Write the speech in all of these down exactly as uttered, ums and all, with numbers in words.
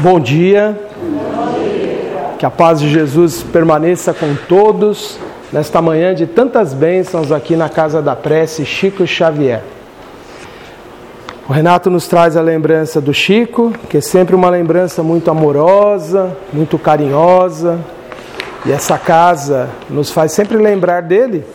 Bom dia. Que a paz de Jesus permaneça com todos nesta manhã de tantas bênçãos aqui na Casa da Prece Chico Xavier. O Renato nos traz a lembrança do Chico, que é sempre uma lembrança muito amorosa, muito carinhosa. E essa casa nos faz sempre lembrar dele,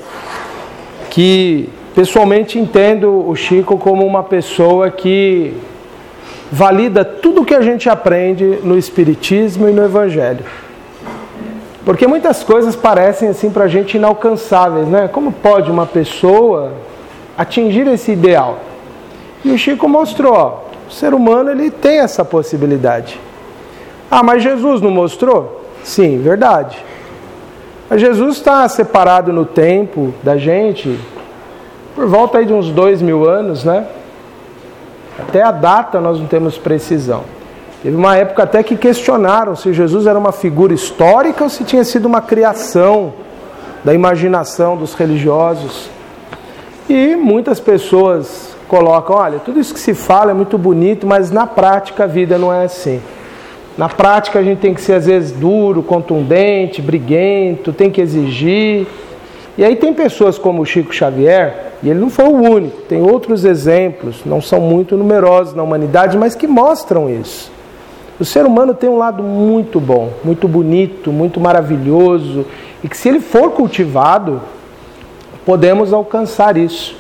que pessoalmente entendo o Chico como uma pessoa que valida tudo o que a gente aprende no Espiritismo e no Evangelho. Porque muitas coisas parecem assim para a gente inalcançáveis, né? Como pode uma pessoa atingir esse ideal? E o Chico mostrou, ó, o ser humano ele tem essa possibilidade. Ah, mas Jesus não mostrou? Sim, verdade. Mas Jesus está separado no tempo da gente por volta aí de uns dois mil anos, né? Até a data nós não temos precisão. Teve uma época até que questionaram se Jesus era uma figura histórica ou se tinha sido uma criação da imaginação dos religiosos. E muitas pessoas colocam, olha, tudo isso que se fala é muito bonito, mas na prática a vida não é assim. Na prática a gente tem que ser às vezes duro, contundente, briguento, tem que exigir. E aí tem pessoas como o Chico Xavier, e ele não foi o único, tem outros exemplos, não são muito numerosos na humanidade, mas que mostram isso. O ser humano tem um lado muito bom, muito bonito, muito maravilhoso, e que se ele for cultivado, podemos alcançar isso.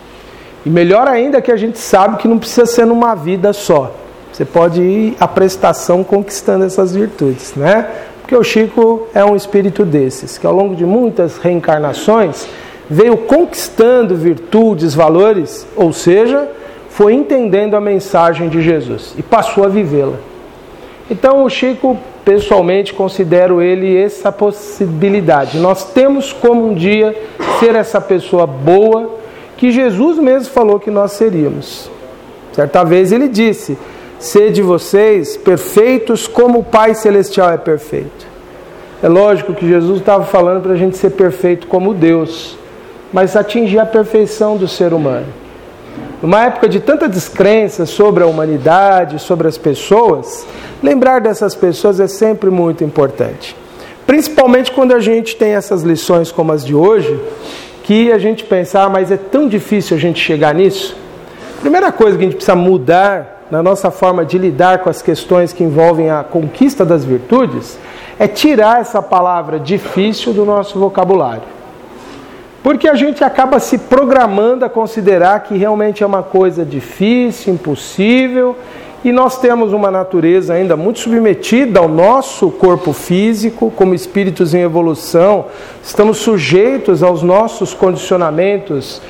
E melhor ainda que a gente sabe que não precisa ser numa vida só. Você pode ir à prestação conquistando essas virtudes, né? Porque o Chico é um espírito desses, que ao longo de muitas reencarnações veio conquistando virtudes, valores, ou seja, foi entendendo a mensagem de Jesus e passou a vivê-la. Então o Chico, pessoalmente, considero ele essa possibilidade. Nós temos como um dia ser essa pessoa boa que Jesus mesmo falou que nós seríamos. Certa vez ele disse: sede vocês perfeitos como o Pai Celestial é perfeito. É lógico que Jesus estava falando para a gente ser perfeito como Deus, mas atingir a perfeição do ser humano. Numa época de tanta descrença sobre a humanidade, sobre as pessoas, lembrar dessas pessoas é sempre muito importante. Principalmente quando a gente tem essas lições como as de hoje, que a gente pensa, ah, mas é tão difícil a gente chegar nisso. A primeira coisa que a gente precisa mudar na nossa forma de lidar com as questões que envolvem a conquista das virtudes é tirar essa palavra difícil do nosso vocabulário. Porque a gente acaba se programando a considerar que realmente é uma coisa difícil, impossível, e nós temos uma natureza ainda muito submetida ao nosso corpo físico, como espíritos em evolução, estamos sujeitos aos nossos condicionamentos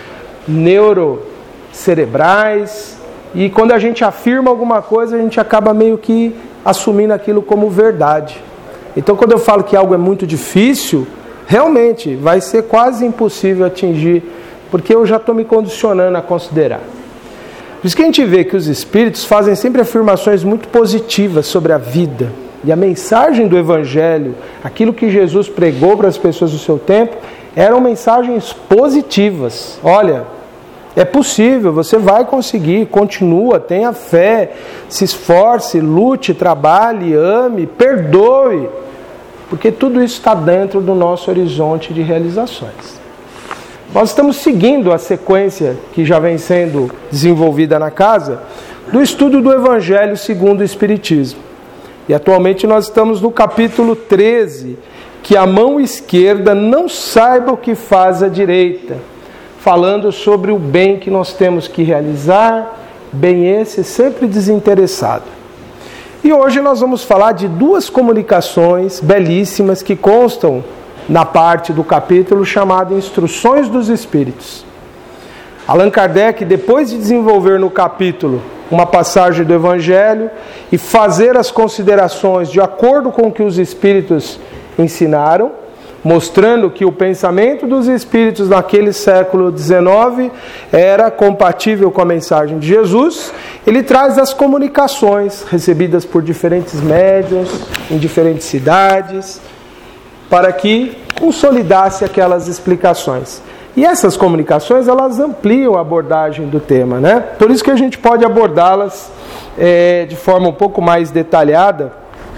neurocerebrais, e quando a gente afirma alguma coisa, a gente acaba meio que assumindo aquilo como verdade. Então, quando eu falo que algo é muito difícil, realmente vai ser quase impossível atingir, porque eu já estou me condicionando a considerar. Por isso que a gente vê que os espíritos fazem sempre afirmações muito positivas sobre a vida. E a mensagem do Evangelho, aquilo que Jesus pregou para as pessoas do seu tempo, eram mensagens positivas. Olha, é possível, você vai conseguir, continua, tenha fé, se esforce, lute, trabalhe, ame, perdoe. Porque tudo isso está dentro do nosso horizonte de realizações. Nós estamos seguindo a sequência que já vem sendo desenvolvida na casa do estudo do Evangelho segundo o Espiritismo. E atualmente nós estamos no capítulo treze, que a mão esquerda não saiba o que faz a direita, falando sobre o bem que nós temos que realizar, bem esse sempre desinteressado. E hoje nós vamos falar de duas comunicações belíssimas que constam na parte do capítulo chamado Instruções dos Espíritos. Allan Kardec, depois de desenvolver no capítulo uma passagem do Evangelho e fazer as considerações de acordo com o que os Espíritos ensinaram, mostrando que o pensamento dos Espíritos naquele século dezenove era compatível com a mensagem de Jesus, ele traz as comunicações recebidas por diferentes médiuns, em diferentes cidades, para que consolidasse aquelas explicações. E essas comunicações, elas ampliam a abordagem do tema, né? Por isso que a gente pode abordá-las é, de forma um pouco mais detalhada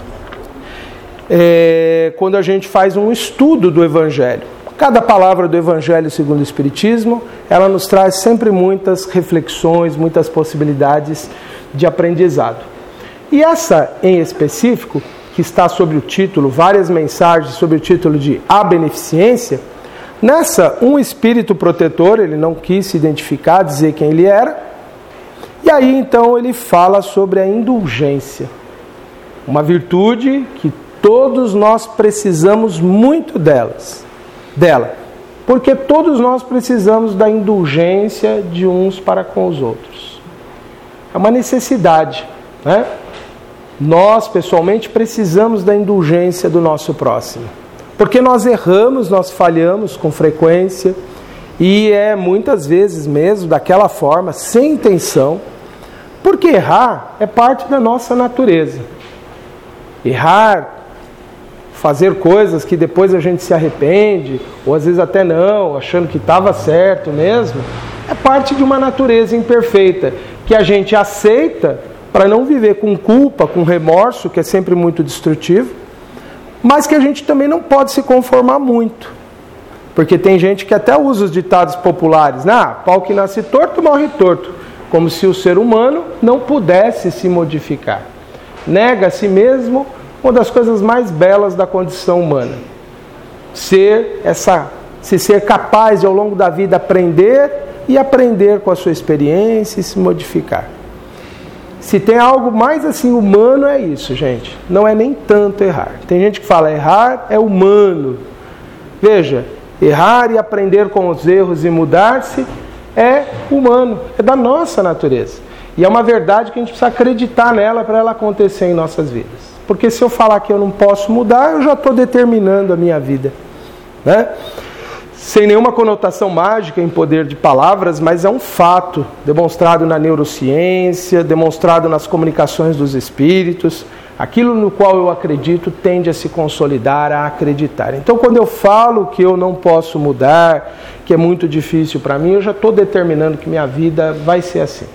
é, quando a gente faz um estudo do Evangelho. Cada palavra do Evangelho segundo o Espiritismo, ela nos traz sempre muitas reflexões, muitas possibilidades de aprendizado. E essa em específico, que está sobre o título, várias mensagens sobre o título de A Beneficência, nessa, um espírito protetor, ele não quis se identificar, dizer quem ele era, e aí então ele fala sobre a indulgência, uma virtude que todos nós precisamos muito delas, dela, porque todos nós precisamos da indulgência de uns para com os outros. É uma necessidade, né? Nós, pessoalmente, precisamos da indulgência do nosso próximo, porque nós erramos, nós falhamos com frequência, e é muitas vezes mesmo daquela forma, sem intenção, porque errar é parte da nossa natureza. Errar, fazer coisas que depois a gente se arrepende, ou às vezes até não, achando que estava certo mesmo, é parte de uma natureza imperfeita, que a gente aceita para não viver com culpa, com remorso, que é sempre muito destrutivo, mas que a gente também não pode se conformar muito. Porque tem gente que até usa os ditados populares, né? Ah, pau que nasce torto, morre torto, como se o ser humano não pudesse se modificar. Nega a si mesmo uma das coisas mais belas da condição humana. Ser essa, se ser capaz de ao longo da vida aprender e aprender com a sua experiência e se modificar. Se tem algo mais assim humano é isso, gente. Não é nem tanto errar. Tem gente que fala errar é humano. Veja, errar e aprender com os erros e mudar-se é humano, é da nossa natureza. E é uma verdade que a gente precisa acreditar nela para ela acontecer em nossas vidas. Porque se eu falar que eu não posso mudar, eu já estou determinando a minha vida, né? Sem nenhuma conotação mágica em poder de palavras, mas é um fato demonstrado na neurociência, demonstrado nas comunicações dos espíritos. Aquilo no qual eu acredito tende a se consolidar, a acreditar. Então, quando eu falo que eu não posso mudar, que é muito difícil para mim, eu já estou determinando que minha vida vai ser assim.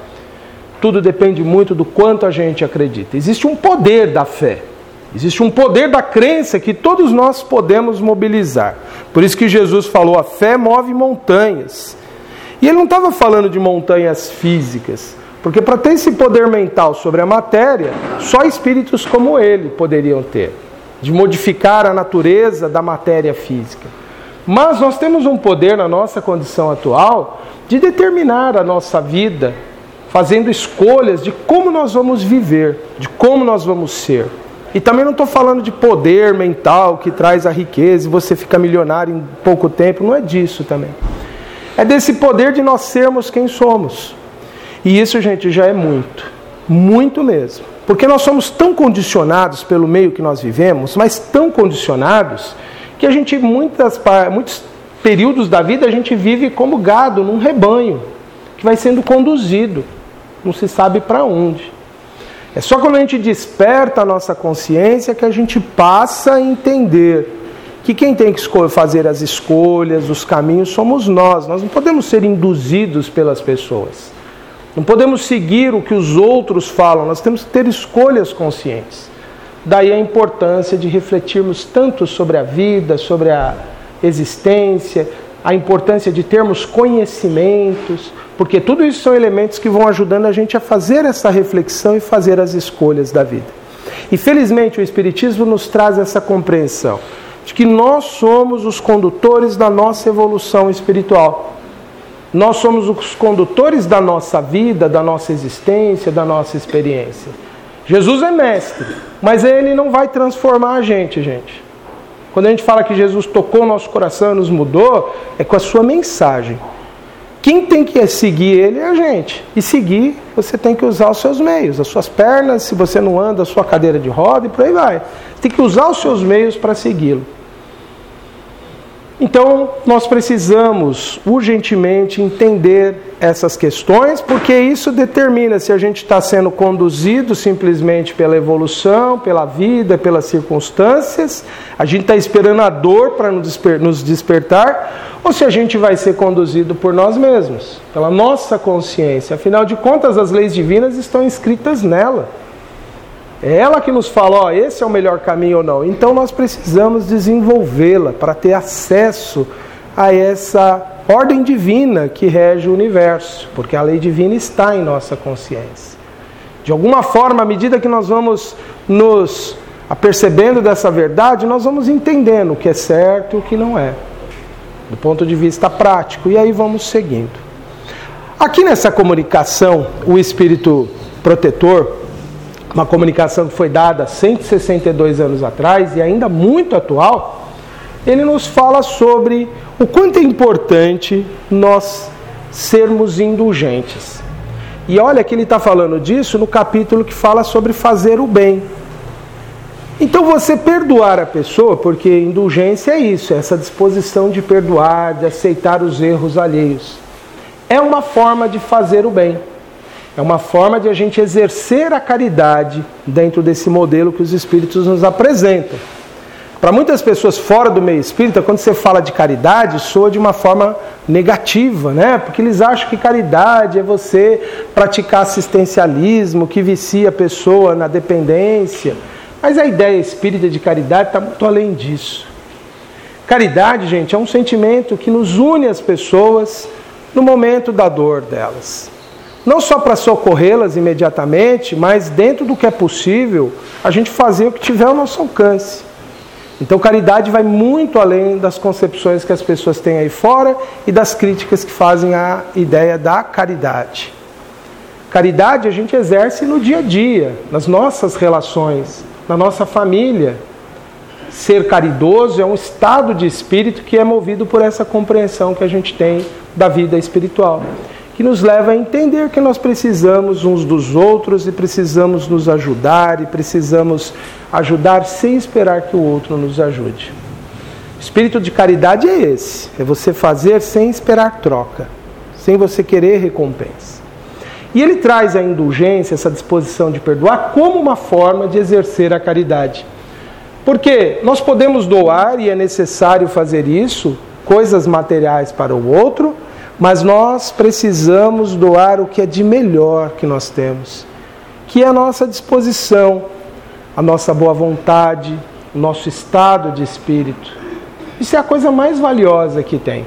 Tudo depende muito do quanto a gente acredita. Existe um poder da fé. Existe um poder da crença que todos nós podemos mobilizar. Por isso que Jesus falou, a fé move montanhas. E ele não estava falando de montanhas físicas, porque para ter esse poder mental sobre a matéria, só espíritos como ele poderiam ter, de modificar a natureza da matéria física. Mas nós temos um poder na nossa condição atual de determinar a nossa vida, fazendo escolhas de como nós vamos viver, de como nós vamos ser. E também não estou falando de poder mental que traz a riqueza e você fica milionário em pouco tempo, não é disso também. É desse poder de nós sermos quem somos. E isso, gente, já é muito, muito mesmo. Porque nós somos tão condicionados pelo meio que nós vivemos, mas tão condicionados, que a gente, muitas, muitos períodos da vida, a gente vive como gado num rebanho, que vai sendo conduzido, não se sabe para onde. É só quando a gente desperta a nossa consciência que a gente passa a entender que quem tem que fazer as escolhas, os caminhos, somos nós. Nós não podemos ser induzidos pelas pessoas. Não podemos seguir o que os outros falam. Nós temos que ter escolhas conscientes. Daí a importância de refletirmos tanto sobre a vida, sobre a existência, a importância de termos conhecimentos, porque tudo isso são elementos que vão ajudando a gente a fazer essa reflexão e fazer as escolhas da vida. E felizmente o Espiritismo nos traz essa compreensão de que nós somos os condutores da nossa evolução espiritual. Nós somos os condutores da nossa vida, da nossa existência, da nossa experiência. Jesus é mestre, mas ele não vai transformar a gente, gente. Quando a gente fala que Jesus tocou o nosso coração e nos mudou, é com a sua mensagem. Quem tem que seguir ele é a gente. E seguir, você tem que usar os seus meios, as suas pernas, se você não anda, a sua cadeira de roda e por aí vai. Você tem que usar os seus meios para segui-lo. Então, nós precisamos urgentemente entender essas questões, porque isso determina se a gente está sendo conduzido simplesmente pela evolução, pela vida, pelas circunstâncias, a gente está esperando a dor para nos despertar, ou se a gente vai ser conduzido por nós mesmos, pela nossa consciência. Afinal de contas, as leis divinas estão inscritas nela. É ela que nos fala, ó, esse é o melhor caminho ou não. Então nós precisamos desenvolvê-la para ter acesso a essa ordem divina que rege o universo, porque a lei divina está em nossa consciência. De alguma forma, à medida que nós vamos nos apercebendo dessa verdade, nós vamos entendendo o que é certo e o que não é, do ponto de vista prático, e aí vamos seguindo. Aqui nessa comunicação, o Espírito Protetor, uma comunicação que foi dada cento e sessenta e dois anos atrás e ainda muito atual, ele nos fala sobre o quanto é importante nós sermos indulgentes. E olha que ele está falando disso no capítulo que fala sobre fazer o bem. Então você perdoar a pessoa, porque indulgência é isso, é essa disposição de perdoar, de aceitar os erros alheios. É uma forma de fazer o bem. É uma forma de a gente exercer a caridade dentro desse modelo que os Espíritos nos apresentam. Para muitas pessoas fora do meio espírita, quando você fala de caridade, soa de uma forma negativa, né? Porque eles acham que caridade é você praticar assistencialismo, que vicia a pessoa na dependência. Mas a ideia espírita de caridade está muito além disso. Caridade, gente, é um sentimento que nos une às pessoas no momento da dor delas. Não só para socorrê-las imediatamente, mas dentro do que é possível, a gente fazer o que tiver ao nosso alcance. Então, caridade vai muito além das concepções que as pessoas têm aí fora e das críticas que fazem à ideia da caridade. Caridade a gente exerce no dia a dia, nas nossas relações, na nossa família. Ser caridoso é um estado de espírito que é movido por essa compreensão que a gente tem da vida espiritual, que nos leva a entender que nós precisamos uns dos outros e precisamos nos ajudar e precisamos ajudar sem esperar que o outro nos ajude. O espírito de caridade é esse, é você fazer sem esperar troca, sem você querer recompensa. E ele traz a indulgência, essa disposição de perdoar, como uma forma de exercer a caridade. Porque nós podemos doar, e é necessário fazer isso, coisas materiais para o outro, mas nós precisamos doar o que é de melhor que nós temos, que é a nossa disposição, a nossa boa vontade, o nosso estado de espírito. Isso é a coisa mais valiosa que tem.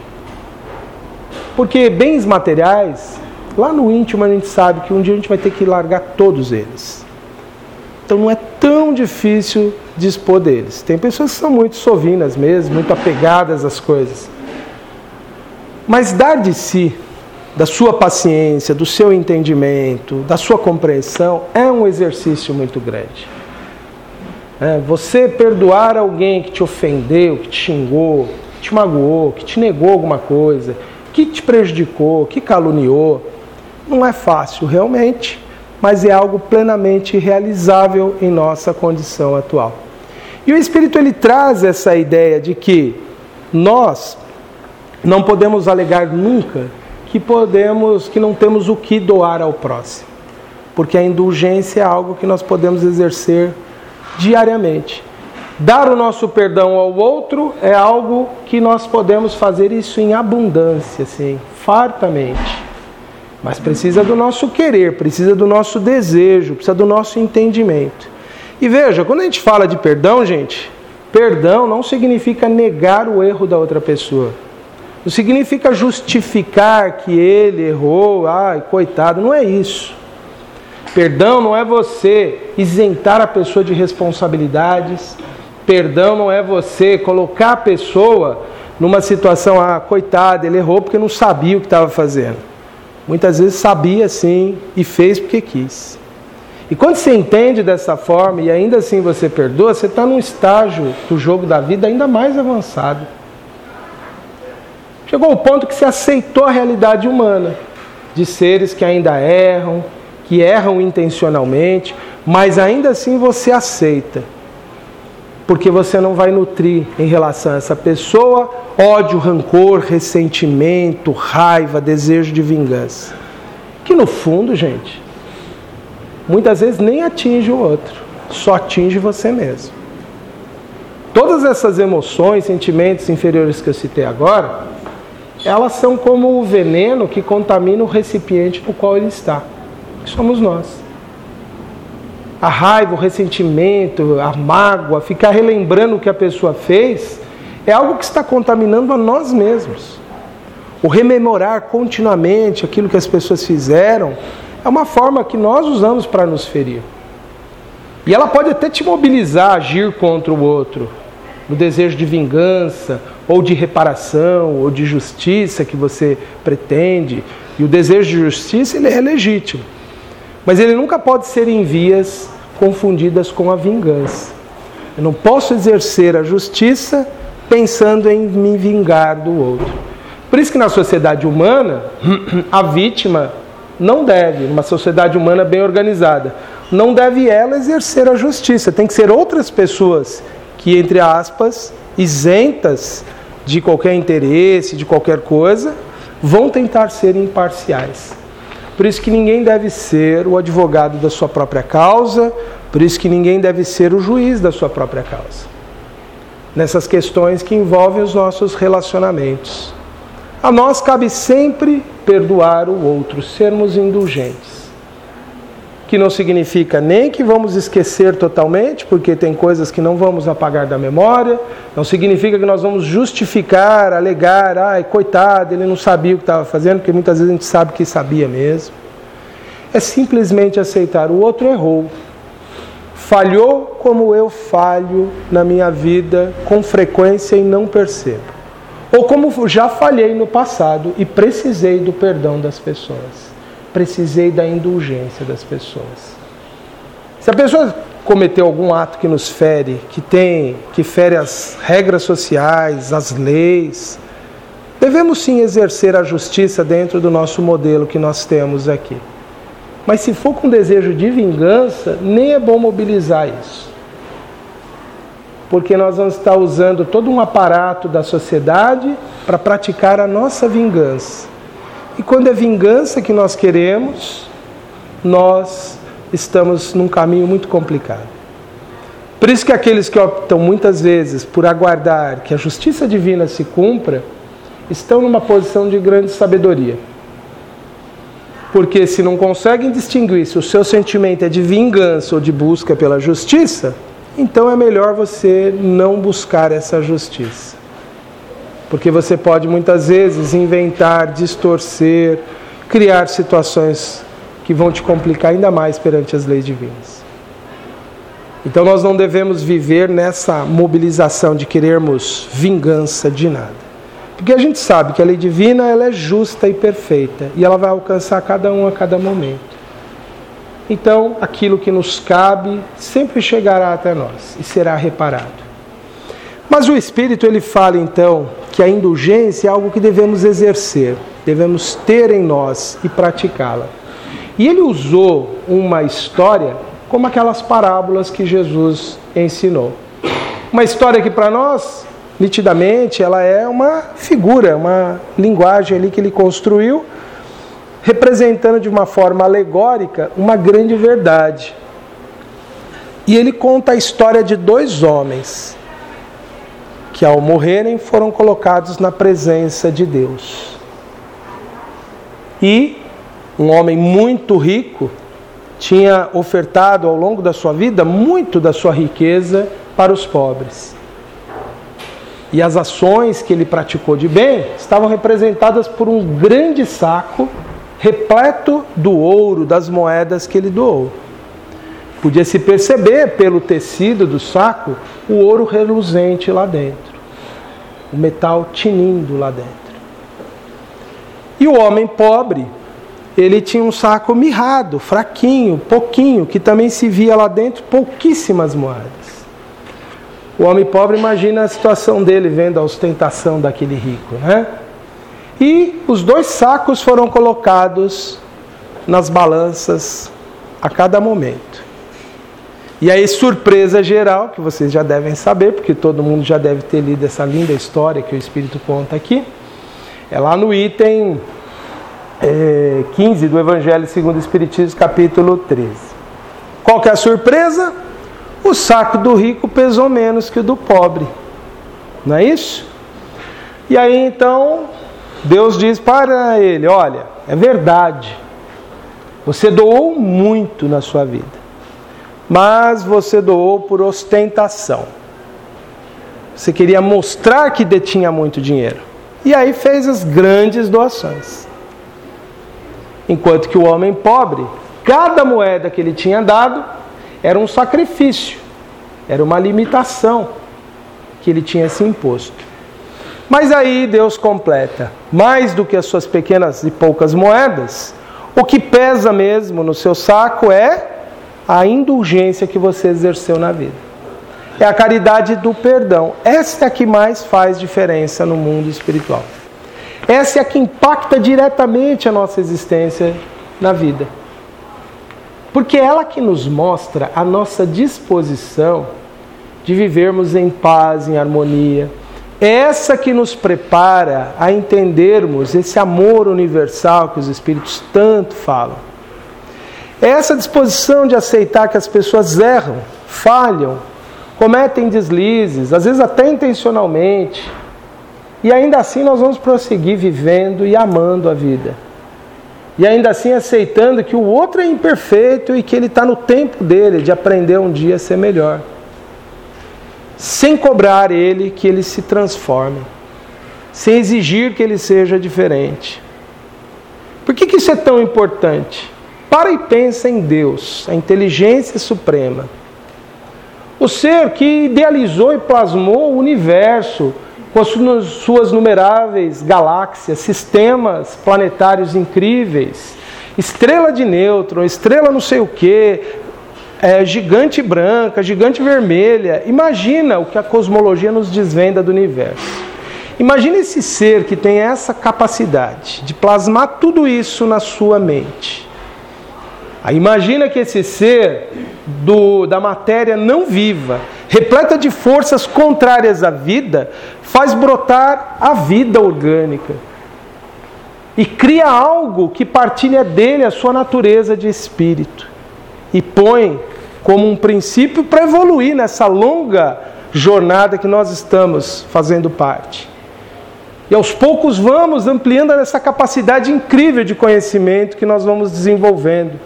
Porque bens materiais, lá no íntimo a gente sabe que um dia a gente vai ter que largar todos eles. Então não é tão difícil dispor deles. Tem pessoas que são muito sovinas mesmo, muito apegadas às coisas. Mas dar de si, da sua paciência, do seu entendimento, da sua compreensão, é um exercício muito grande. É, você perdoar alguém que te ofendeu, que te xingou, que te magoou, que te negou alguma coisa, que te prejudicou, que caluniou, não é fácil realmente, mas é algo plenamente realizável em nossa condição atual. E o Espírito ele traz essa ideia de que nós não podemos alegar nunca que podemos, que não temos o que doar ao próximo, porque a indulgência é algo que nós podemos exercer diariamente. Dar o nosso perdão ao outro é algo que nós podemos fazer isso em abundância, assim, fartamente. Mas precisa do nosso querer, precisa do nosso desejo, precisa do nosso entendimento. E veja, quando a gente fala de perdão, gente, perdão não significa negar o erro da outra pessoa. Não significa justificar que ele errou, ai, coitado, não é isso. Perdão não é você isentar a pessoa de responsabilidades. Perdão não é você colocar a pessoa numa situação, ah, coitado, ele errou porque não sabia o que estava fazendo. Muitas vezes sabia sim e fez porque quis. E quando você entende dessa forma e ainda assim você perdoa, você está num estágio do jogo da vida ainda mais avançado. Chegou ao ponto que você aceitou a realidade humana, de seres que ainda erram, que erram intencionalmente, mas ainda assim você aceita. porque você não vai nutrir em relação a essa pessoa ódio, rancor, ressentimento, raiva, desejo de vingança. Que no fundo, gente, muitas vezes nem atinge o outro, só atinge você mesmo. Todas essas emoções, sentimentos inferiores que eu citei agora, elas são como o veneno que contamina o recipiente no qual ele está, que somos nós. A raiva, o ressentimento, a mágoa, ficar relembrando o que a pessoa fez, é algo que está contaminando a nós mesmos. O rememorar continuamente aquilo que as pessoas fizeram é uma forma que nós usamos para nos ferir. E ela pode até te mobilizar a agir contra o outro, no desejo de vingança, ou de reparação, ou de justiça que você pretende. E o desejo de justiça, ele é legítimo. Mas ele nunca pode ser em vias confundidas com a vingança. Eu não posso exercer a justiça pensando em me vingar do outro. Por isso que na sociedade humana, a vítima não deve, numa sociedade humana bem organizada, não deve ela exercer a justiça. Tem que ser outras pessoas que, entre aspas, isentas de qualquer interesse, de qualquer coisa, vão tentar ser imparciais. Por isso que ninguém deve ser o advogado da sua própria causa, por isso que ninguém deve ser o juiz da sua própria causa. Nessas questões que envolvem os nossos relacionamentos. A nós cabe sempre perdoar o outro, sermos indulgentes. Que não significa nem que vamos esquecer totalmente, porque tem coisas que não vamos apagar da memória. Não significa que nós vamos justificar, alegar, ai, coitado, ele não sabia o que estava fazendo, porque muitas vezes a gente sabe que sabia mesmo. É simplesmente aceitar, o outro errou. Falhou como eu falho na minha vida com frequência e não percebo. Ou como já falhei no passado e precisei do perdão das pessoas. Precisei da indulgência das pessoas. Se a pessoa cometeu algum ato que nos fere, que tem, que fere as regras sociais, as leis, devemos sim exercer a justiça dentro do nosso modelo que nós temos aqui. Mas se for com desejo de vingança, nem é bom mobilizar isso. Porque nós vamos estar usando todo um aparato da sociedade para praticar a nossa vingança. E quando é vingança que nós queremos, nós estamos num caminho muito complicado. Por isso que aqueles que optam muitas vezes por aguardar que a justiça divina se cumpra, estão numa posição de grande sabedoria. Porque se não conseguem distinguir se o seu sentimento é de vingança ou de busca pela justiça, então é melhor você não buscar essa justiça. Porque você pode muitas vezes inventar, distorcer, criar situações que vão te complicar ainda mais perante as leis divinas. Então nós não devemos viver nessa mobilização de querermos vingança de nada. Porque a gente sabe que a lei divina ela é justa e perfeita e ela vai alcançar cada um a cada momento. Então aquilo que nos cabe sempre chegará até nós e será reparado. Mas o Espírito ele fala então que a indulgência é algo que devemos exercer, devemos ter em nós e praticá-la. E ele usou uma história como aquelas parábolas que Jesus ensinou. Uma história que para nós, nitidamente, ela é uma figura, uma linguagem ali que ele construiu, representando de uma forma alegórica uma grande verdade. E ele conta a história de dois homens que ao morrerem foram colocados na presença de Deus. E um homem muito rico tinha ofertado ao longo da sua vida muito da sua riqueza para os pobres. E as ações que ele praticou de bem estavam representadas por um grande saco repleto do ouro, das moedas que ele doou. Podia-se perceber pelo tecido do saco o ouro reluzente lá dentro, o metal tinindo lá dentro. E o homem pobre, ele tinha um saco mirrado, fraquinho, pouquinho, que também se via lá dentro pouquíssimas moedas. O homem pobre, imagina a situação dele vendo a ostentação daquele rico, né? E os dois sacos foram colocados nas balanças a cada momento. E aí, surpresa geral, que vocês já devem saber, porque todo mundo já deve ter lido essa linda história que o Espírito conta aqui, é lá no item é, quinze do Evangelho segundo o Espiritismo, capítulo treze. Qual que é a surpresa? O saco do rico pesou menos que o do pobre. Não é isso? E aí, então, Deus diz para ele, olha, é verdade, você doou muito na sua vida, mas você doou por ostentação. Você queria mostrar que detinha muito dinheiro. E aí fez as grandes doações. Enquanto que o homem pobre, cada moeda que ele tinha dado era um sacrifício, era uma limitação que ele tinha se imposto. Mas aí Deus completa, mais do que as suas pequenas e poucas moedas, o que pesa mesmo no seu saco é a indulgência que você exerceu na vida. É a caridade do perdão. Essa é a que mais faz diferença no mundo espiritual. Essa é a que impacta diretamente a nossa existência na vida. Porque é ela que nos mostra a nossa disposição de vivermos em paz, em harmonia. É essa que nos prepara a entendermos esse amor universal que os Espíritos tanto falam. É essa disposição de aceitar que as pessoas erram, falham, cometem deslizes, às vezes até intencionalmente. E ainda assim nós vamos prosseguir vivendo e amando a vida. E ainda assim aceitando que o outro é imperfeito e que ele está no tempo dele de aprender um dia a ser melhor. Sem cobrar ele que ele se transforme. Sem exigir que ele seja diferente. Por que que isso é tão importante? Para e pensa em Deus, a inteligência suprema. O ser que idealizou e plasmou o universo com as suas numeráveis galáxias, sistemas planetários incríveis, estrela de nêutron, estrela não sei o quê, é, gigante branca, gigante vermelha. Imagina o que a cosmologia nos desvenda do universo. Imagina esse ser que tem essa capacidade de plasmar tudo isso na sua mente. Aí imagina que esse ser do, da matéria não viva, repleta de forças contrárias à vida, faz brotar a vida orgânica. E cria algo que partilha dele a sua natureza de espírito. E põe como um princípio para evoluir nessa longa jornada que nós estamos fazendo parte. E aos poucos vamos ampliando essa capacidade incrível de conhecimento que nós vamos desenvolvendo.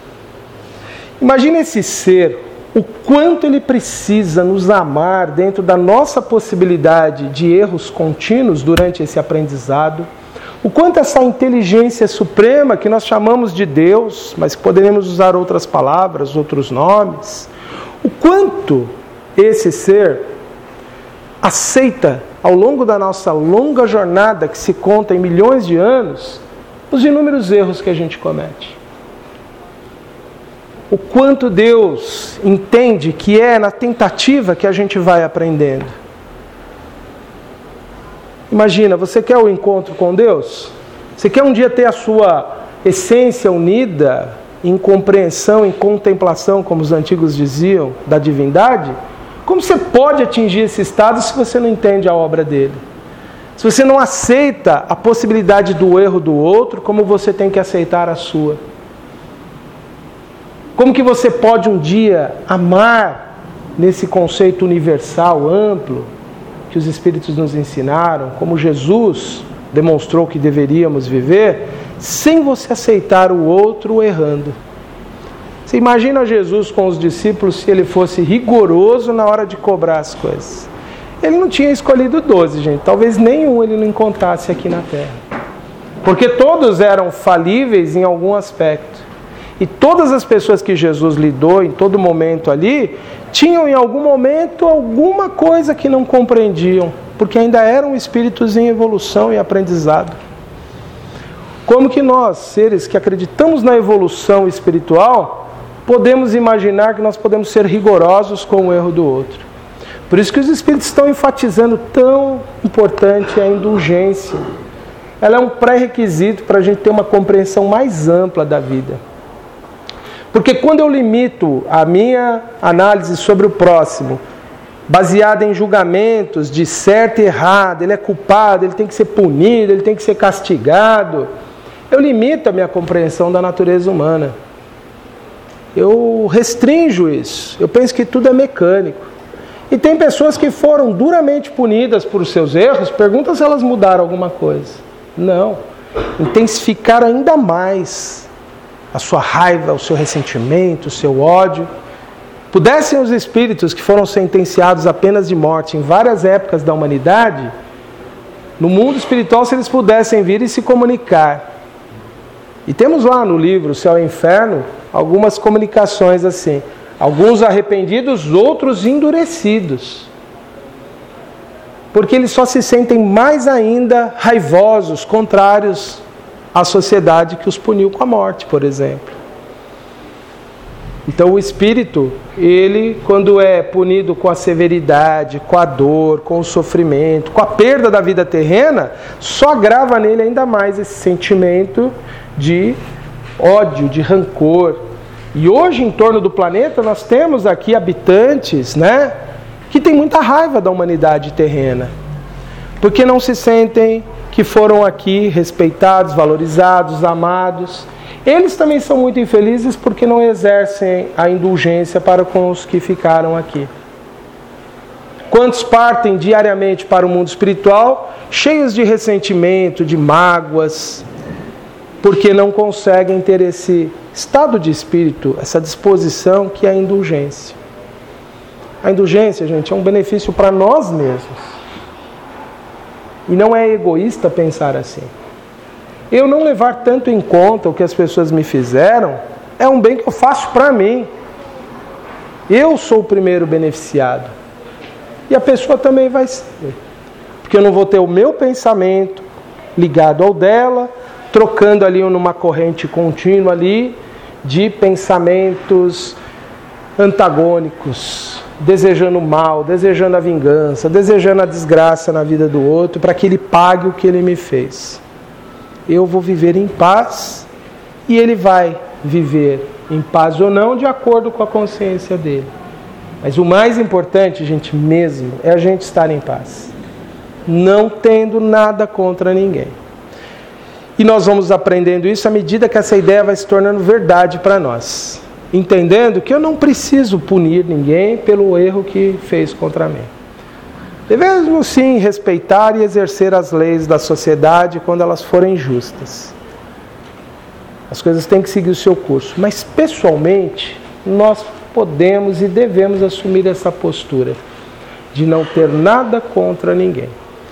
Imagina esse ser, o quanto ele precisa nos amar dentro da nossa possibilidade de erros contínuos durante esse aprendizado, o quanto essa inteligência suprema que nós chamamos de Deus, mas que poderemos usar outras palavras, outros nomes, o quanto esse ser aceita ao longo da nossa longa jornada, que se conta em milhões de anos, os inúmeros erros que a gente comete. O quanto Deus entende que é na tentativa que a gente vai aprendendo. Imagina, você quer o encontro com Deus? Você quer um dia ter a sua essência unida em compreensão, em contemplação, como os antigos diziam, da divindade? Como você pode atingir esse estado se você não entende a obra dele? Se você não aceita a possibilidade do erro do outro, como você tem que aceitar a sua? Como que você pode um dia amar nesse conceito universal, amplo, que os Espíritos nos ensinaram, como Jesus demonstrou que deveríamos viver, sem você aceitar o outro errando? Você imagina Jesus com os discípulos se ele fosse rigoroso na hora de cobrar as coisas? Ele não tinha escolhido doze, gente. Talvez nenhum ele não encontrasse aqui na Terra. Porque todos eram falíveis em algum aspecto. E todas as pessoas que Jesus lidou em todo momento ali, tinham em algum momento alguma coisa que não compreendiam, porque ainda eram espíritos em evolução e aprendizado. Como que nós, seres que acreditamos na evolução espiritual, podemos imaginar que nós podemos ser rigorosos com o erro do outro? Por isso que os espíritos estão enfatizando tão importante a indulgência. Ela é um pré-requisito para a gente ter uma compreensão mais ampla da vida. Porque quando eu limito a minha análise sobre o próximo, baseada em julgamentos de certo e errado, ele é culpado, ele tem que ser punido, ele tem que ser castigado, eu limito a minha compreensão da natureza humana. Eu restringo isso. Eu penso que tudo é mecânico. E tem pessoas que foram duramente punidas por seus erros, pergunta se elas mudaram alguma coisa. Não. Intensificaram ainda mais a sua raiva, o seu ressentimento, o seu ódio. Pudessem os espíritos que foram sentenciados a penas de morte em várias épocas da humanidade, no mundo espiritual, se eles pudessem vir e se comunicar. E temos lá no livro Céu e Inferno algumas comunicações assim. Alguns arrependidos, outros endurecidos. Porque eles só se sentem mais ainda raivosos, contrários à sociedade que os puniu com a morte, por exemplo. Então o espírito, ele quando é punido com a severidade, com a dor, com o sofrimento, com a perda da vida terrena, só agrava nele ainda mais esse sentimento de ódio, de rancor. E hoje em torno do planeta nós temos aqui habitantes, né, que têm muita raiva da humanidade terrena, porque não se sentem que foram aqui respeitados, valorizados, amados. Eles também são muito infelizes porque não exercem a indulgência para com os que ficaram aqui. Quantos partem diariamente para o mundo espiritual cheios de ressentimento, de mágoas, porque não conseguem ter esse estado de espírito, essa disposição que é a indulgência. A indulgência, gente, é um benefício para nós mesmos. E não é egoísta pensar assim. Eu não levar tanto em conta o que as pessoas me fizeram é um bem que eu faço para mim. Eu sou o primeiro beneficiado. E a pessoa também vai ser. Porque eu não vou ter o meu pensamento ligado ao dela, trocando ali numa corrente contínua ali de pensamentos antagônicos, desejando o mal, desejando a vingança, desejando a desgraça na vida do outro para que ele pague o que ele me fez. Eu vou viver em paz e ele vai viver em paz ou não, de acordo com a consciência dele. Mas o mais importante, gente, mesmo, é a gente estar em paz, não tendo nada contra ninguém. E nós vamos aprendendo isso à medida que essa ideia vai se tornando verdade para nós, entendendo que eu não preciso punir ninguém pelo erro que fez contra mim. Devemos sim respeitar e exercer as leis da sociedade quando elas forem justas. As coisas têm que seguir o seu curso. Mas pessoalmente, nós podemos e devemos assumir essa postura de não ter nada contra ninguém.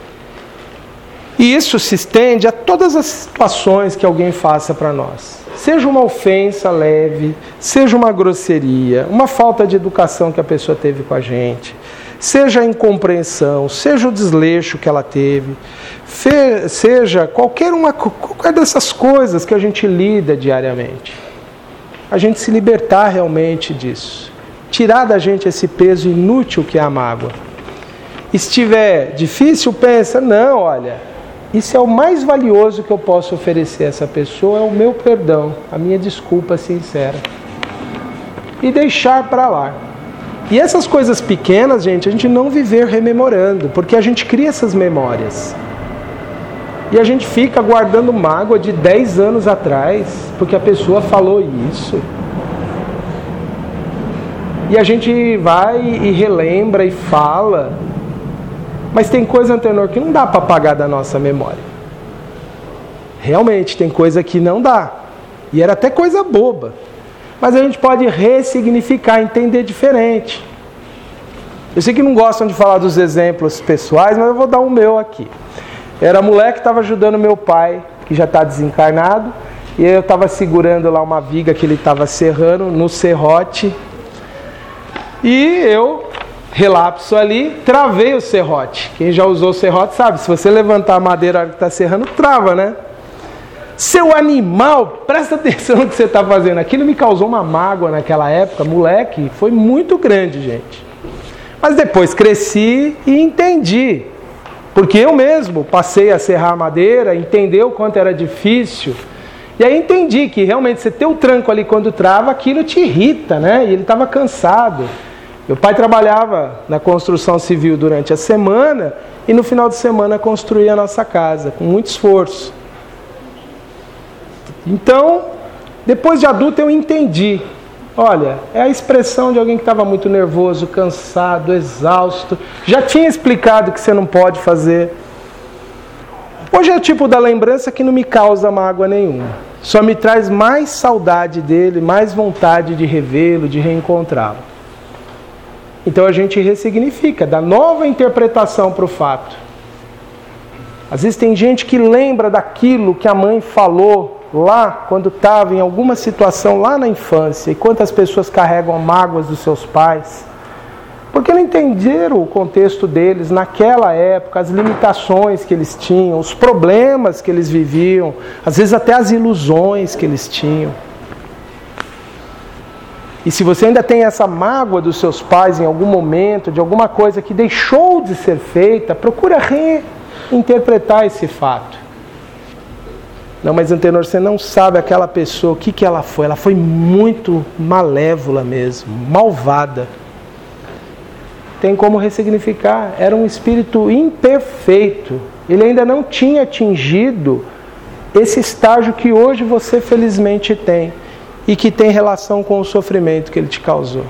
E isso se estende a todas as situações que alguém faça para nós. Seja uma ofensa leve, seja uma grosseria, uma falta de educação que a pessoa teve com a gente, seja a incompreensão, seja o desleixo que ela teve, fe, seja qualquer, uma, qualquer dessas coisas que a gente lida diariamente. A gente se libertar realmente disso. Tirar da gente esse peso inútil que é a mágoa. Estiver difícil, pensa, não, olha, isso é o mais valioso que eu posso oferecer a essa pessoa, é o meu perdão, a minha desculpa sincera. E deixar para lá. E essas coisas pequenas, gente, a gente não viver rememorando, porque a gente cria essas memórias. E a gente fica guardando mágoa de dez anos atrás, porque a pessoa falou isso. E a gente vai e relembra e fala, mas tem coisa, Antenor, que não dá para apagar da nossa memória. Realmente, tem coisa que não dá. E era até coisa boba. Mas a gente pode ressignificar, entender diferente. Eu sei que não gostam de falar dos exemplos pessoais, mas eu vou dar o meu aqui. Era moleque que estava ajudando meu pai, que já está desencarnado, e eu estava segurando lá uma viga que ele estava serrando no serrote. E eu, relapso ali, travei o serrote. Quem já usou o serrote sabe, se você levantar a madeira que está serrando, trava, né? Seu animal, presta atenção no que você está fazendo. Aquilo me causou uma mágoa naquela época, moleque, foi muito grande, gente. Mas depois cresci e entendi. Porque eu mesmo passei a serrar a madeira, entender o quanto era difícil. E aí entendi que realmente você ter o tranco ali quando trava, aquilo te irrita, né? E ele estava cansado. Meu pai trabalhava na construção civil durante a semana e no final de semana construía a nossa casa, com muito esforço. Então, depois de adulto eu entendi. Olha, é a expressão de alguém que estava muito nervoso, cansado, exausto. Já tinha explicado que você não pode fazer. Hoje é o tipo da lembrança que não me causa mágoa nenhuma. Só me traz mais saudade dele, mais vontade de revê-lo, de reencontrá-lo. Então a gente ressignifica, dá nova interpretação para o fato. Às vezes tem gente que lembra daquilo que a mãe falou lá, quando estava em alguma situação lá na infância. E quantas pessoas carregam mágoas dos seus pais? Porque não entenderam o contexto deles naquela época, as limitações que eles tinham, os problemas que eles viviam, às vezes até as ilusões que eles tinham. E se você ainda tem essa mágoa dos seus pais em algum momento, de alguma coisa que deixou de ser feita, procura reinterpretar esse fato. Não, mas Antenor, você não sabe aquela pessoa, o que, que ela foi? Ela foi muito malévola mesmo, malvada. Tem como ressignificar. Era um espírito imperfeito. Ele ainda não tinha atingido esse estágio que hoje você felizmente tem. E que tem relação com o sofrimento que ele te causou.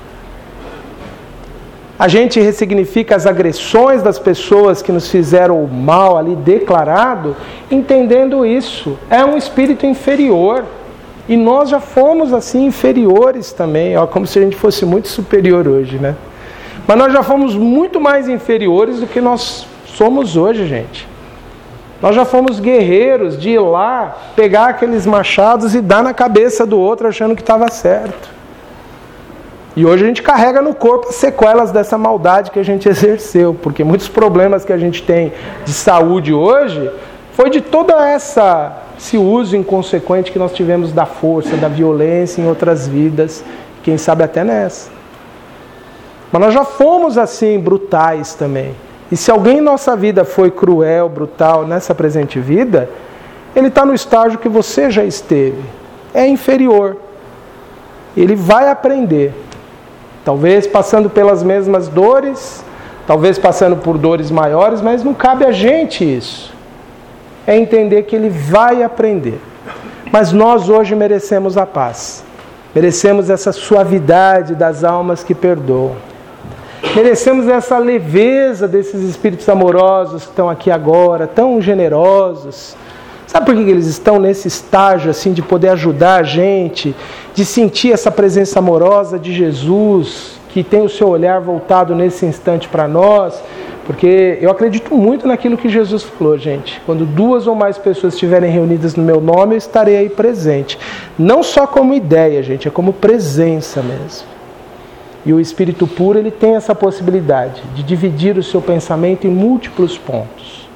A gente ressignifica as agressões das pessoas que nos fizeram o mal ali declarado, entendendo isso. É um espírito inferior. E nós já fomos assim inferiores também. Ó, como se a gente fosse muito superior hoje, né? Mas nós já fomos muito mais inferiores do que nós somos hoje, gente. Nós já fomos guerreiros de ir lá, pegar aqueles machados e dar na cabeça do outro achando que estava certo. E hoje a gente carrega no corpo as sequelas dessa maldade que a gente exerceu, porque muitos problemas que a gente tem de saúde hoje foi de todo essa, esse uso inconsequente que nós tivemos da força, da violência em outras vidas, quem sabe até nessa. Mas nós já fomos assim, brutais também. E se alguém em nossa vida foi cruel, brutal nessa presente vida, ele está no estágio que você já esteve. É inferior. Ele vai aprender. Talvez passando pelas mesmas dores, talvez passando por dores maiores, mas não cabe a gente isso. É entender que ele vai aprender. Mas nós hoje merecemos a paz. Merecemos essa suavidade das almas que perdoam. Merecemos essa leveza desses espíritos amorosos que estão aqui agora, tão generosos. Sabe por que eles estão nesse estágio assim de poder ajudar a gente, de sentir essa presença amorosa de Jesus, que tem o seu olhar voltado nesse instante para nós? Porque eu acredito muito naquilo que Jesus falou, gente. Quando duas ou mais pessoas estiverem reunidas no meu nome, eu estarei aí presente. Não só como ideia, gente, é como presença mesmo. E o Espírito puro, ele tem essa possibilidade de dividir o seu pensamento em múltiplos pontos.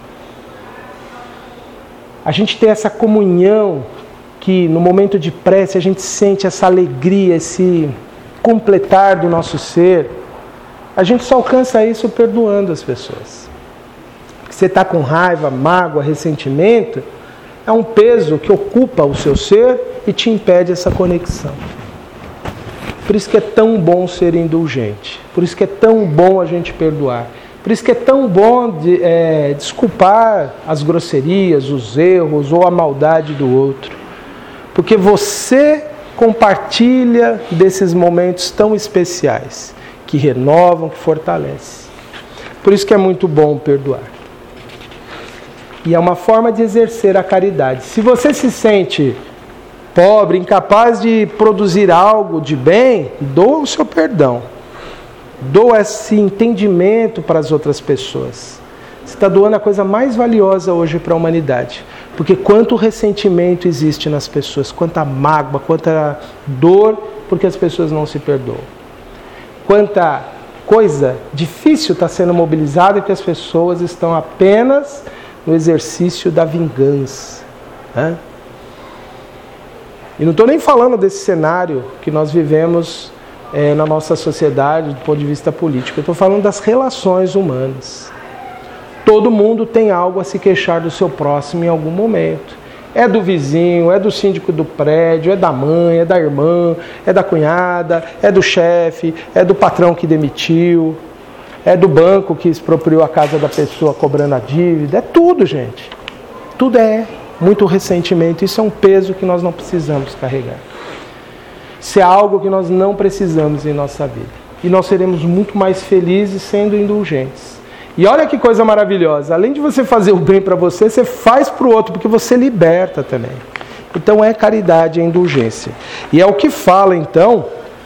A gente tem essa comunhão que no momento de prece a gente sente essa alegria, esse completar do nosso ser. A gente só alcança isso perdoando as pessoas. Você está com raiva, mágoa, ressentimento, é um peso que ocupa o seu ser e te impede essa conexão. Por isso que é tão bom ser indulgente. Por isso que é tão bom a gente perdoar. Por isso que é tão bom de, é, desculpar as grosserias, os erros ou a maldade do outro. Porque você compartilha desses momentos tão especiais, que renovam, que fortalecem. Por isso que é muito bom perdoar. E é uma forma de exercer a caridade. Se você se sente pobre, incapaz de produzir algo de bem, doa o seu perdão. Doa esse entendimento para as outras pessoas. Você está doando a coisa mais valiosa hoje para a humanidade. Porque quanto ressentimento existe nas pessoas, quanta mágoa, quanta dor, porque as pessoas não se perdoam. Quanta coisa difícil está sendo mobilizada e que as pessoas estão apenas no exercício da vingança. Né? E não estou nem falando desse cenário que nós vivemos é, na nossa sociedade do ponto de vista político. Eu estou falando das relações humanas. Todo mundo tem algo a se queixar do seu próximo em algum momento. é do vizinho, é do síndico do prédio, é da mãe, é da irmã, é da cunhada, é do chefe, é do patrão que demitiu, é do banco que expropriou a casa da pessoa cobrando a dívida, é tudo, gente. Tudo é muito ressentimento. Isso é um peso que nós não precisamos carregar. Isso é algo que nós não precisamos em nossa vida. E nós seremos muito mais felizes sendo indulgentes. E olha que coisa maravilhosa. Além de você fazer o bem para você, você faz para o outro, porque você liberta também. Então é caridade, é indulgência. E é o que fala, então,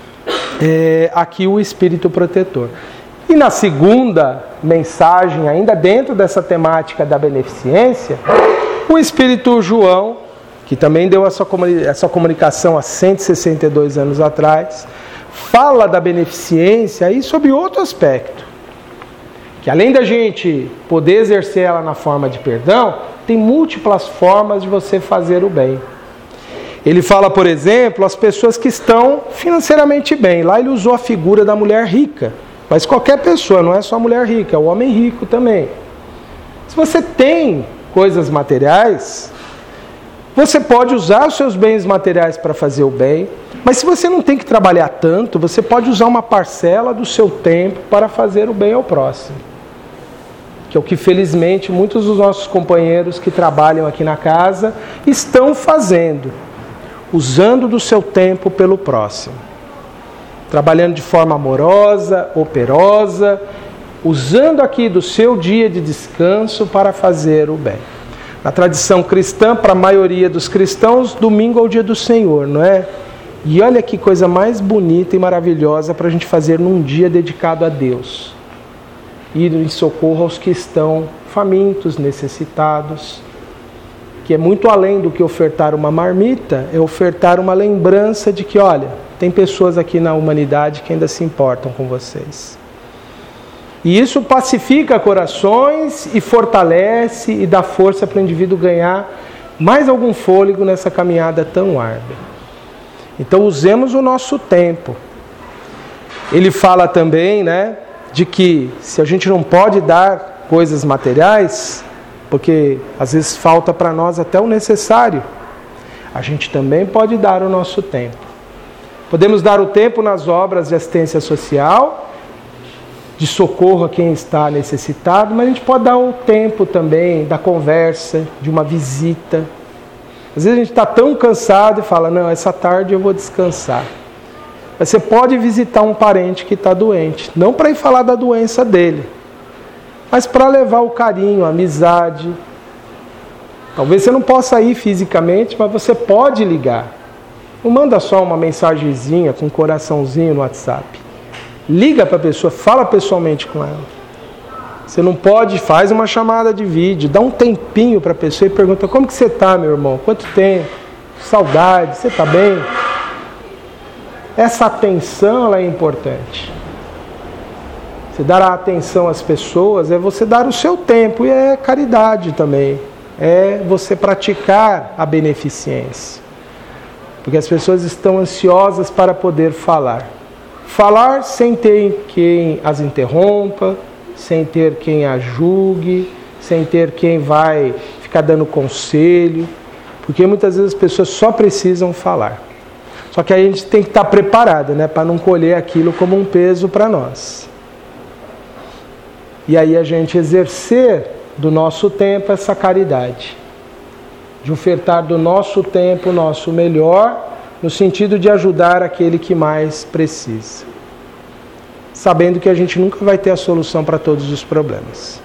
é, aqui o Espírito Protetor. E na segunda mensagem, ainda dentro dessa temática da beneficência, o Espírito João, que também deu essa comunicação há cento e sessenta e dois anos atrás, fala da beneficência aí sob outro aspecto. Que além da gente poder exercer ela na forma de perdão, tem múltiplas formas de você fazer o bem. Ele fala, por exemplo, as pessoas que estão financeiramente bem. Lá ele usou a figura da mulher rica. Mas qualquer pessoa, não é só a mulher rica, é o homem rico também. Se você tem coisas materiais, você pode usar os seus bens materiais para fazer o bem, mas se você não tem que trabalhar tanto, você pode usar uma parcela do seu tempo para fazer o bem ao próximo. Que é o que felizmente muitos dos nossos companheiros que trabalham aqui na casa estão fazendo, usando do seu tempo pelo próximo. Trabalhando de forma amorosa, operosa, usando aqui do seu dia de descanso para fazer o bem. Na tradição cristã, para a maioria dos cristãos, domingo é o dia do Senhor, não é? E olha que coisa mais bonita e maravilhosa para a gente fazer num dia dedicado a Deus. Ir em socorro aos que estão famintos, necessitados, que é muito além do que ofertar uma marmita, é ofertar uma lembrança de que, olha, tem pessoas aqui na humanidade que ainda se importam com vocês. E isso pacifica corações e fortalece e dá força para o indivíduo ganhar mais algum fôlego nessa caminhada tão árdua. Então usemos o nosso tempo. Ele fala também, né, de que se a gente não pode dar coisas materiais, porque às vezes falta para nós até o necessário, a gente também pode dar o nosso tempo. Podemos dar o tempo nas obras de assistência social, de socorro a quem está necessitado, mas a gente pode dar o tempo também da conversa, de uma visita. Às vezes a gente está tão cansado e fala, não, essa tarde eu vou descansar. Mas você pode visitar um parente que está doente, não para ir falar da doença dele, mas para levar o carinho, a amizade. Talvez você não possa ir fisicamente, mas você pode ligar. Não manda só uma mensagenzinha com um coraçãozinho no WhatsApp. Liga para a pessoa, fala pessoalmente com ela. Você não pode, faz uma chamada de vídeo, dá um tempinho para a pessoa e pergunta, como que você está, meu irmão? Quanto tempo? Saudade, você está bem? Essa atenção ela é importante. Você dar a atenção às pessoas é você dar o seu tempo, e é caridade também. É você praticar a beneficência. Porque as pessoas estão ansiosas para poder falar. Falar sem ter quem as interrompa, sem ter quem as julgue, sem ter quem vai ficar dando conselho. Porque muitas vezes as pessoas só precisam falar. Só que aí a gente tem que estar preparado, né, para não colher aquilo como um peso para nós. E aí a gente exercer do nosso tempo essa caridade. De ofertar do nosso tempo o nosso melhor, no sentido de ajudar aquele que mais precisa. Sabendo que a gente nunca vai ter a solução para todos os problemas.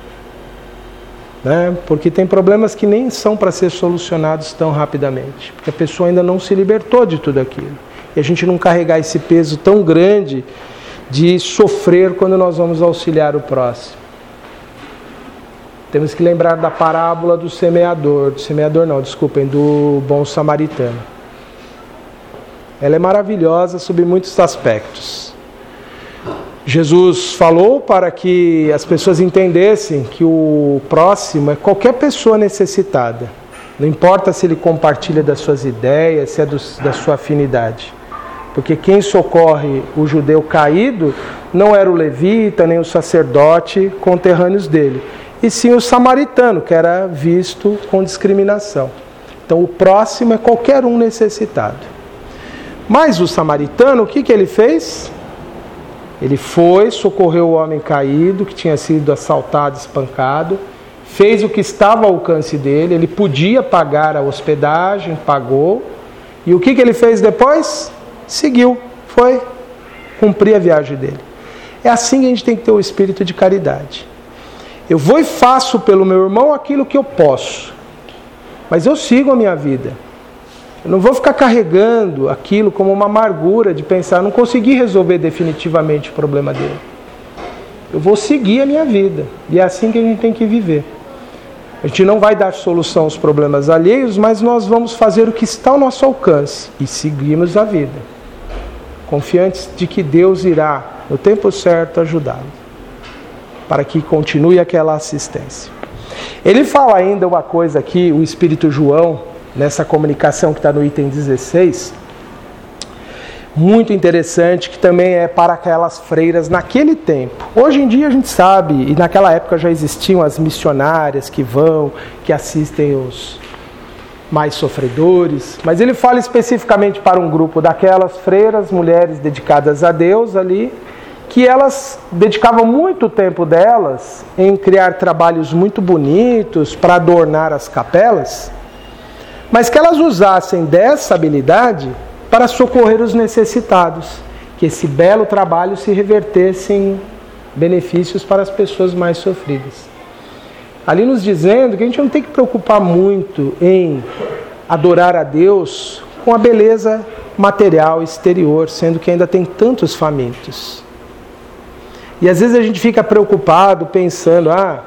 Né? Porque tem problemas que nem são para ser solucionados tão rapidamente. Porque a pessoa ainda não se libertou de tudo aquilo. E a gente não carregar esse peso tão grande de sofrer quando nós vamos auxiliar o próximo. Temos que lembrar da parábola do semeador, do semeador não, desculpem, do bom samaritano. Ela é maravilhosa sob muitos aspectos. Jesus falou para que as pessoas entendessem que o próximo é qualquer pessoa necessitada. Não importa se ele compartilha das suas ideias, se é do, da sua afinidade. Porque quem socorre o judeu caído não era o levita, nem o sacerdote conterrâneos dele, e sim o samaritano, que era visto com discriminação. Então o próximo é qualquer um necessitado. Mas o samaritano, o que, que ele fez? Ele foi, socorreu o homem caído, que tinha sido assaltado, espancado, fez o que estava ao alcance dele, ele podia pagar a hospedagem, pagou. E o que, que ele fez depois? Seguiu, foi cumprir a viagem dele. É assim que a gente tem que ter o espírito de caridade. Eu vou e faço pelo meu irmão aquilo que eu posso, mas eu sigo a minha vida. Eu não vou ficar carregando aquilo como uma amargura de pensar, não consegui resolver definitivamente o problema dele. Eu vou seguir a minha vida. E é assim que a gente tem que viver. A gente não vai dar solução aos problemas alheios, mas nós vamos fazer o que está ao nosso alcance e seguimos a vida, confiantes de que Deus irá, no tempo certo, ajudá-lo, para que continue aquela assistência. Ele fala ainda uma coisa aqui, o Espírito João, nessa comunicação que está no item dezesseis, muito interessante, que também é para aquelas freiras naquele tempo. Hoje em dia a gente sabe, e naquela época já existiam as missionárias que vão, que assistem os mais sofredores, mas ele fala especificamente para um grupo daquelas freiras, mulheres dedicadas a Deus ali, que elas dedicavam muito tempo delas em criar trabalhos muito bonitos para adornar as capelas, mas que elas usassem dessa habilidade para socorrer os necessitados, que esse belo trabalho se revertesse em benefícios para as pessoas mais sofridas. Ali nos dizendo que a gente não tem que preocupar muito em adorar a Deus com a beleza material exterior, sendo que ainda tem tantos famintos. E às vezes a gente fica preocupado pensando, ah,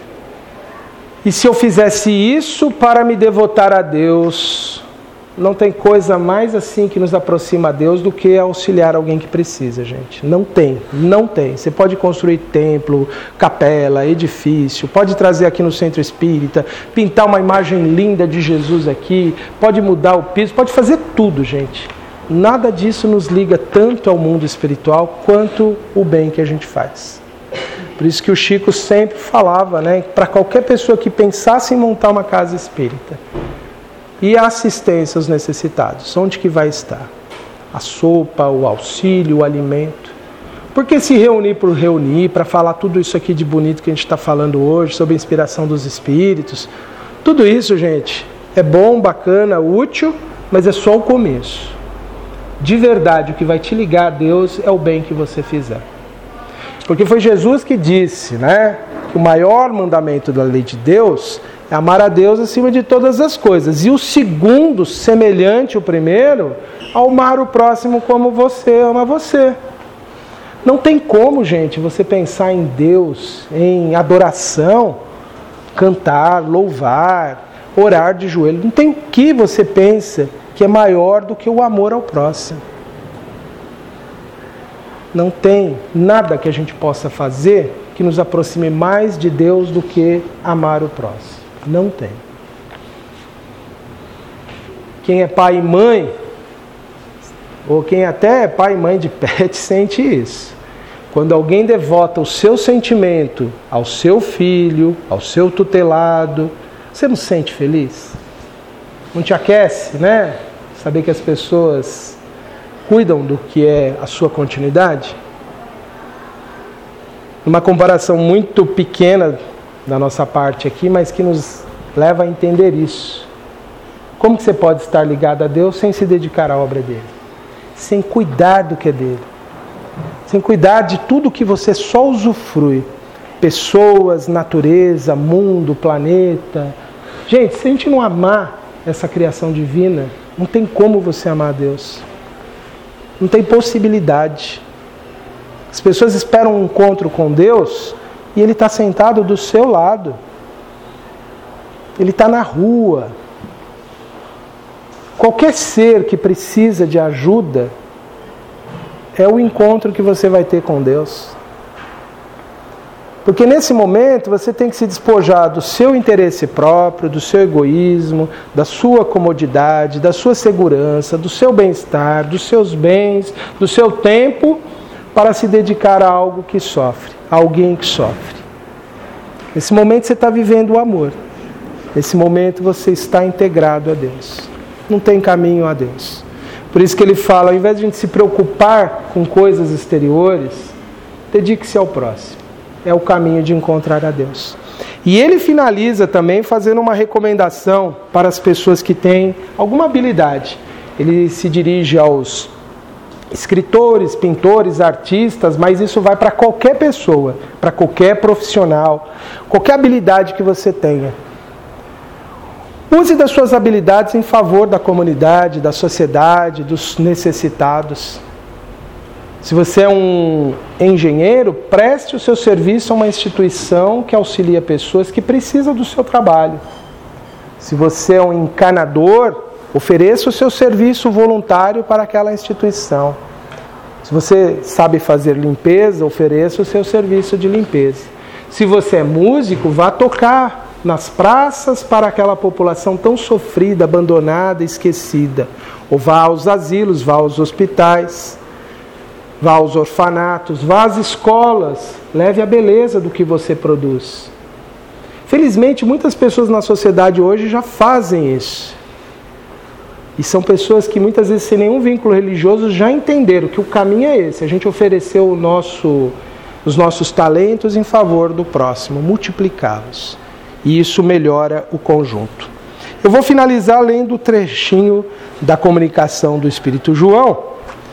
e se eu fizesse isso para me devotar a Deus? Não tem coisa mais assim que nos aproxima a Deus do que auxiliar alguém que precisa, gente. Não tem, não tem. Você pode construir templo, capela, edifício, pode trazer aqui no centro espírita, pintar uma imagem linda de Jesus aqui, pode mudar o piso, pode fazer tudo, gente. Nada disso nos liga tanto ao mundo espiritual quanto o bem que a gente faz. Por isso que o Chico sempre falava, né, para qualquer pessoa que pensasse em montar uma casa espírita, e a assistência aos necessitados, onde que vai estar? A sopa, o auxílio, o alimento. Por que se reunir por reunir, para falar tudo isso aqui de bonito que a gente está falando hoje, sobre a inspiração dos espíritos? Tudo isso, gente, é bom, bacana, útil, mas é só o começo. De verdade, o que vai te ligar a Deus é o bem que você fizer. Porque foi Jesus que disse, né, que o maior mandamento da lei de Deus é amar a Deus acima de todas as coisas. E o segundo, semelhante ao primeiro, amar o próximo como você ama você. Não tem como, gente, você pensar em Deus, em adoração, cantar, louvar, orar de joelho. Não tem o que você pensa que é maior do que o amor ao próximo. Não tem nada que a gente possa fazer que nos aproxime mais de Deus do que amar o próximo. Não tem. Quem é pai e mãe, ou quem até é pai e mãe de pet, sente isso. Quando alguém devota o seu sentimento ao seu filho, ao seu tutelado, você não se sente feliz? Não te aquece, né? Saber que as pessoas cuidam do que é a sua continuidade? Uma comparação muito pequena da nossa parte aqui, mas que nos leva a entender isso. Como que você pode estar ligado a Deus sem se dedicar à obra dele? Sem cuidar do que é dele? Sem cuidar de tudo que você só usufrui? Pessoas, natureza, mundo, planeta. Gente, se a gente não amar essa criação divina, não tem como você amar a Deus. Não tem possibilidade. As pessoas esperam um encontro com Deus e Ele está sentado do seu lado. Ele está na rua. Qualquer ser que precisa de ajuda é o encontro que você vai ter com Deus. Porque nesse momento você tem que se despojar do seu interesse próprio, do seu egoísmo, da sua comodidade, da sua segurança, do seu bem-estar, dos seus bens, do seu tempo, para se dedicar a algo que sofre, a alguém que sofre. Nesse momento você está vivendo o amor. Nesse momento você está integrado a Deus. Não tem caminho a Deus. Por isso que ele fala, ao invés de a gente se preocupar com coisas exteriores, dedique-se ao próximo. É o caminho de encontrar a Deus. E ele finaliza também fazendo uma recomendação para as pessoas que têm alguma habilidade. Ele se dirige aos escritores, pintores, artistas, mas isso vai para qualquer pessoa, para qualquer profissional, qualquer habilidade que você tenha. Use das suas habilidades em favor da comunidade, da sociedade, dos necessitados. Se você é um engenheiro, preste o seu serviço a uma instituição que auxilia pessoas que precisam do seu trabalho. Se você é um encanador, ofereça o seu serviço voluntário para aquela instituição. Se você sabe fazer limpeza, ofereça o seu serviço de limpeza. Se você é músico, vá tocar nas praças para aquela população tão sofrida, abandonada, esquecida. Ou vá aos asilos, vá aos hospitais, vá aos orfanatos, vá às escolas, leve a beleza do que você produz. Felizmente, muitas pessoas na sociedade hoje já fazem isso. E são pessoas que muitas vezes, sem nenhum vínculo religioso, já entenderam que o caminho é esse. A gente ofereceu o nosso, os nossos talentos em favor do próximo, multiplicá-los. E isso melhora o conjunto. Eu vou finalizar lendo o trechinho da comunicação do Espírito João,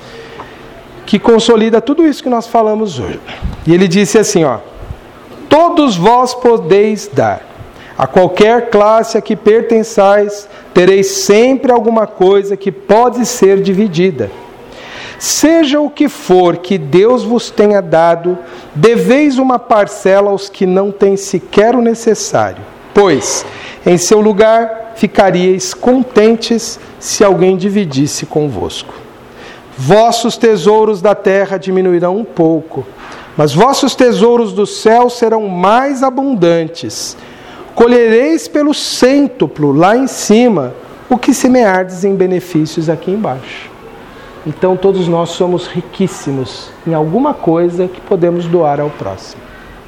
que consolida tudo isso que nós falamos hoje. E ele disse assim, ó: todos vós podeis dar, a qualquer classe a que pertençais, tereis sempre alguma coisa que pode ser dividida. Seja o que for que Deus vos tenha dado, deveis uma parcela aos que não têm sequer o necessário, pois, em seu lugar, ficaríeis contentes se alguém dividisse convosco. Vossos tesouros da terra diminuirão um pouco, mas vossos tesouros do céu serão mais abundantes. Colhereis pelo cêntuplo lá em cima o que semeardes em benefícios aqui embaixo. Então todos nós somos riquíssimos em alguma coisa que podemos doar ao próximo.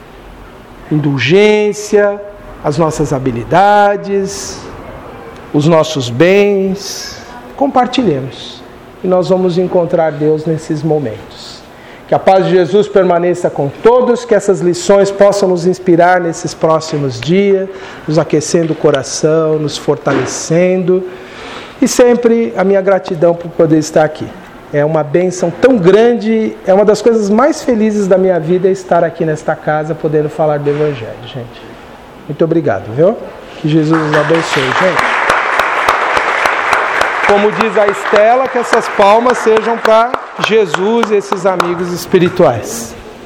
Indulgência, as nossas habilidades, os nossos bens, compartilhemos. E nós vamos encontrar Deus nesses momentos. Que a paz de Jesus permaneça com todos, que essas lições possam nos inspirar nesses próximos dias, nos aquecendo o coração, nos fortalecendo. E sempre a minha gratidão por poder estar aqui. É uma bênção tão grande, é uma das coisas mais felizes da minha vida é estar aqui nesta casa, podendo falar do Evangelho, gente. Muito obrigado, viu? Que Jesus nos abençoe, gente. Como diz a Estela, que essas palmas sejam para Jesus e esses amigos espirituais.